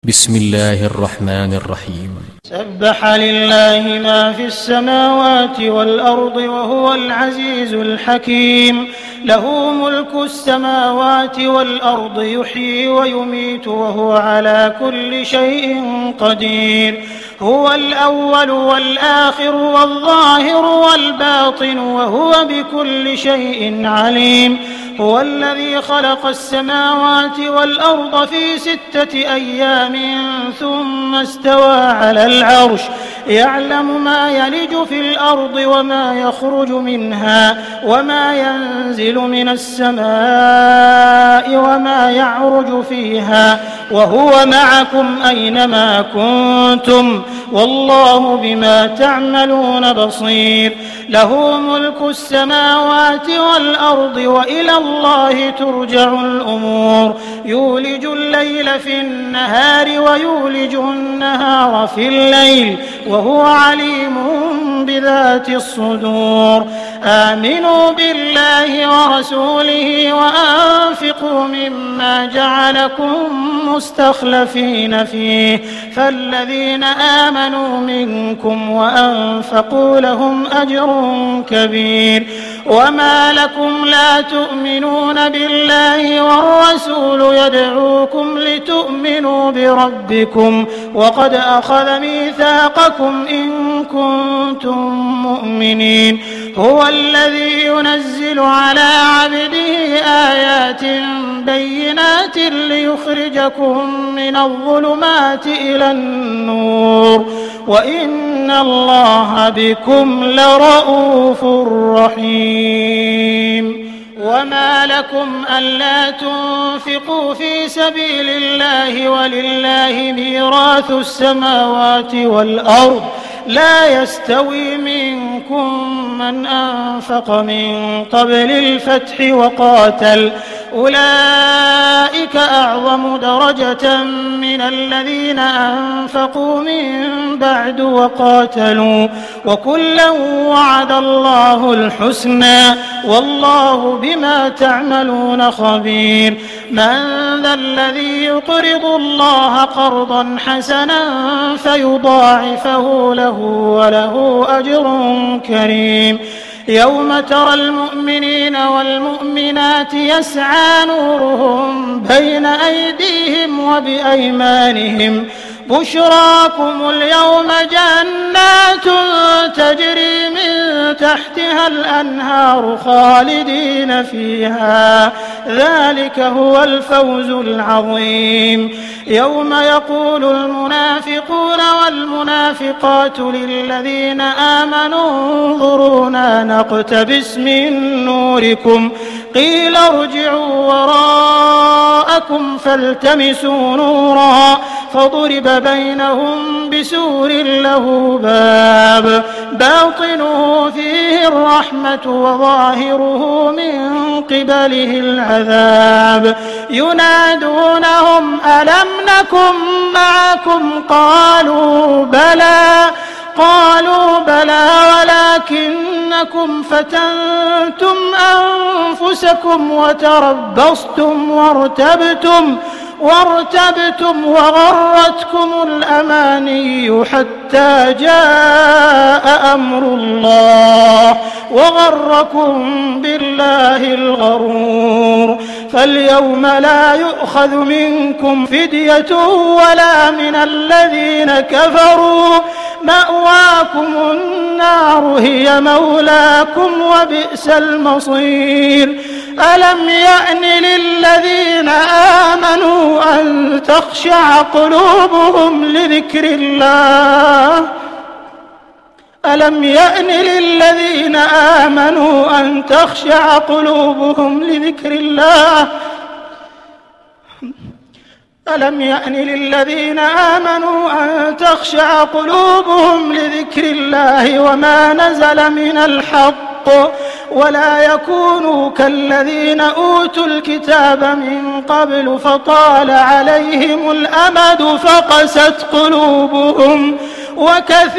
بسم الله الرحمن الرحيم. سبح لله ما في السماوات والأرض وهو العزيز الحكيم. له ملك السماوات والأرض يحيي ويميت وهو على كل شيء قدير. هو الأول والآخر والظاهر والباطن وهو بكل شيء عليم. هو الذي خلق السماوات والأرض في 6 أيام ثم استوى على العرش يعلم ما يلج في الأرض وما يخرج منها وما ينزل من السماء وما يعرج فيها وهو معكم أينما كنتم والله بما تعملون بصير. له ملك السماوات والأرض وإلى الله ترجع الأمور. يولج الليل في النهار ويولج النهار في الليل وهو عليم بذات الصدور. آمنوا بالله ورسوله وأنفقوا مما جعلكم مستخلفين فيه فالذين آمنوا منكم وأنفقوا لهم أجر كبير. وما لكم لا تؤمنون بالله والرسول يدعوكم لتؤمنوا بربكم وقد أخذ ميثاقكم إن كنتم مؤمنين. هو الذي ينزل على عبده آيات بينات ليخرجكم من الظلمات إلى النور وإن الله بكم لرءوف رحيم. وما لكم ألا تنفقوا في سبيل الله ولله ميراث السماوات والأرض لا يستوي منكم من أنفق من قبل الفتح وقاتل أولئك أعظم درجة من الذين أنفقوا من بعد وقاتلوا وكلا وعد الله الحسنى والله بما تعملون خبير. من ذا الذي يقرض الله قرضا حسنا فيضاعفه له وله أجر كريم. يوم ترى المؤمنين والمؤمنات يسعى نورهم بين أيديهم وبأيمانهم بشراكم اليوم جنات تجري من تحتها الأنهار خالدين فيها ذلك هو الفوز العظيم. يوم يقول المنافقون والمنافقات للذين آمنوا انظرونا نقتبس من نوركم قيل ارجعوا وراءكم فالتمسوا نورا فضرب بينهم بسور له باب باطنه فيه الرحمة وظاهره من قبله العذاب. ينادونهم ألم نكن معكم قالوا بلى ولكنكم فتنتم أنفسكم وتربصتم وارتبتم وغرتكم الأماني حتى جاء أمر الله وغركم بالله الغرور. فاليوم لا يؤخذ منكم فدية ولا من الذين كفروا مأواكم النار هي مولاكم وبئس المصير. ألم يأن للذين آمنوا أن تخشع قلوبهم لذكر الله ألم يأن للذين آمنوا أن تخشع قلوبهم لذكر الله ألم يأن للذين آمنوا أن تخشع قلوبهم لذكر الله وما نزل من الحق ولا يكونوا كالذين أوتوا الكتاب من قبل فطال عليهم الأمد فقست قلوبهم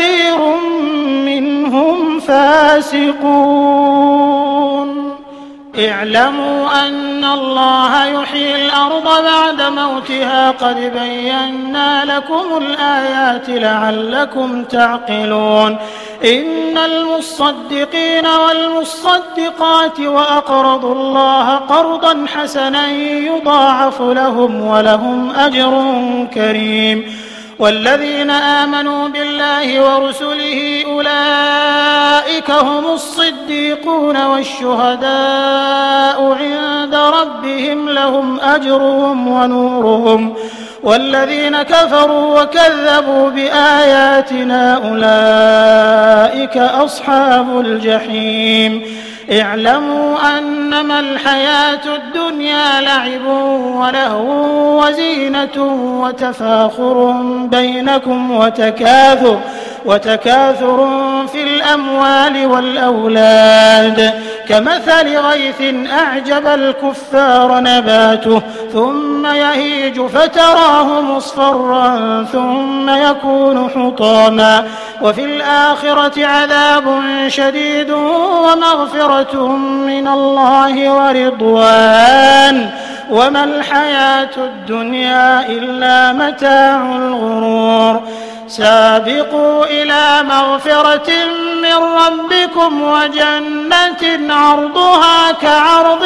وكثير منهم فاسقون. اعلموا أن الله يحيي الأرض بعد موتها قد بينا لكم الآيات لعلكم تعقلون إن المصدقين والمصدقات وأقرضوا الله قرضا حسنا يضاعف لهم ولهم أجر كريم والذين آمنوا بالله ورسله أولئك هم الصديقون والشهداء عند ربهم لهم أجرهم ونورهم والذين كفروا وكذبوا بآياتنا أولئك أصحاب الجحيم اعلموا أنما الحياة الدنيا لعب ولهو وزينة وتفاخر بينكم وتكاثر في الأموال والأولاد كمثل غيث أعجب الكفار نباته ثم يهيج فتراه مصفرا ثم يكون حطاما وفي الآخرة عذاب شديد ومغفرة من الله ورضوان وما الحياة الدنيا إلا متاع الغرور سابقوا إلى مغفرة من ربكم وجنة عرضها كعرض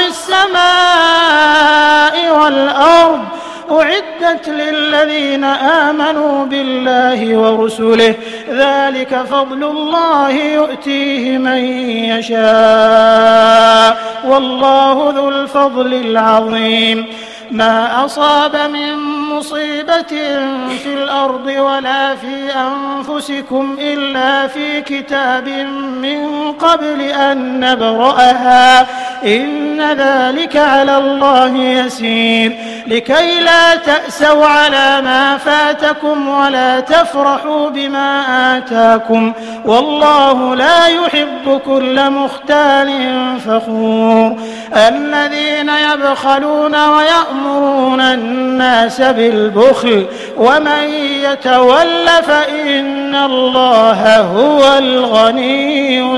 السماء والأرض أعدت للذين آمنوا بالله ورسله ذلك فضل الله يؤتيه من يشاء والله ذو الفضل العظيم ما أصاب من مصيبة في الأرض ولا في أنفسكم إلا في كتاب من قبل أن نبرأها إن ذلك على الله يسير لكي لا تأسوا على ما فاتكم ولا تفرحوا بما آتاكم والله لا يحب كل مختال فخور الذين يبخلون ويأمرون الناس بالبخل ومن يتول فإن الله هو الغني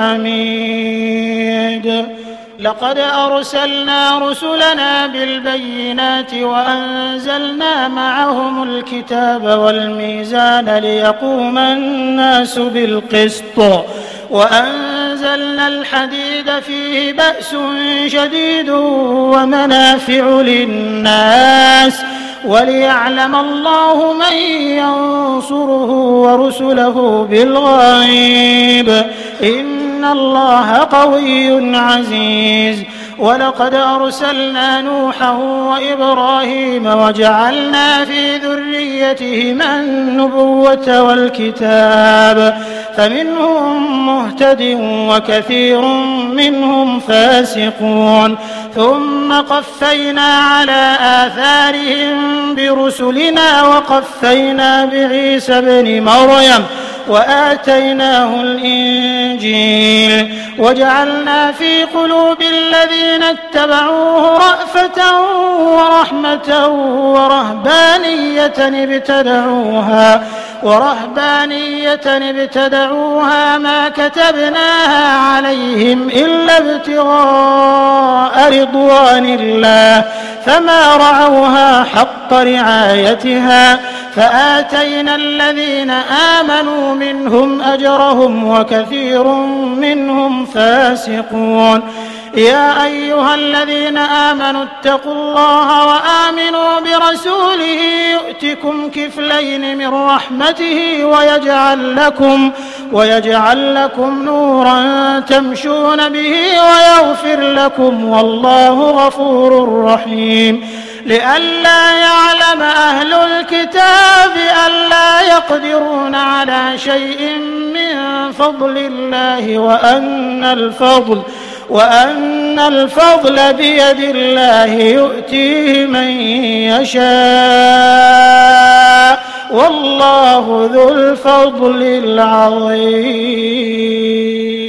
الحميد لقد أرسلنا رسلنا بالبينات وأنزلنا معهم الكتاب والميزان ليقوم الناس بالقسط وأنزلنا الحديد فيه بأس شديد ومنافع للناس وليعلم الله من ينصره ورسله بالغيب إن الله قوي عزيز ولقد أرسلنا نوحا وإبراهيم وجعلنا في ذريتهما النبوة والكتاب فمنهم مهتد وكثير منهم فاسقون ثم قفينا على آثارهم برسلنا وقفينا بعيسى ابن مريم وآتيناه الإنجيل وجعلنا في قلوب الذين اتبعوه رأفة ورحمة ورهبانية ابتدعوها ما كتبناها عليهم إلا ابتغاء رضوان الله فما رعوها حق رعايتها فآتينا الذين آمنوا منهم أجرهم وكثير منهم فاسقون يا أيها الذين آمنوا اتقوا الله وآمنوا برسوله يؤتكم كفلين من رحمته ويجعل لكم نورا تمشون به ويغفر لكم والله غفور رحيم لئلا يعلم أهل الكتاب ألا يقدرون على شيء من فضل الله وأن الفضل بيد الله يؤتيه من يشاء والله ذو الفضل العظيم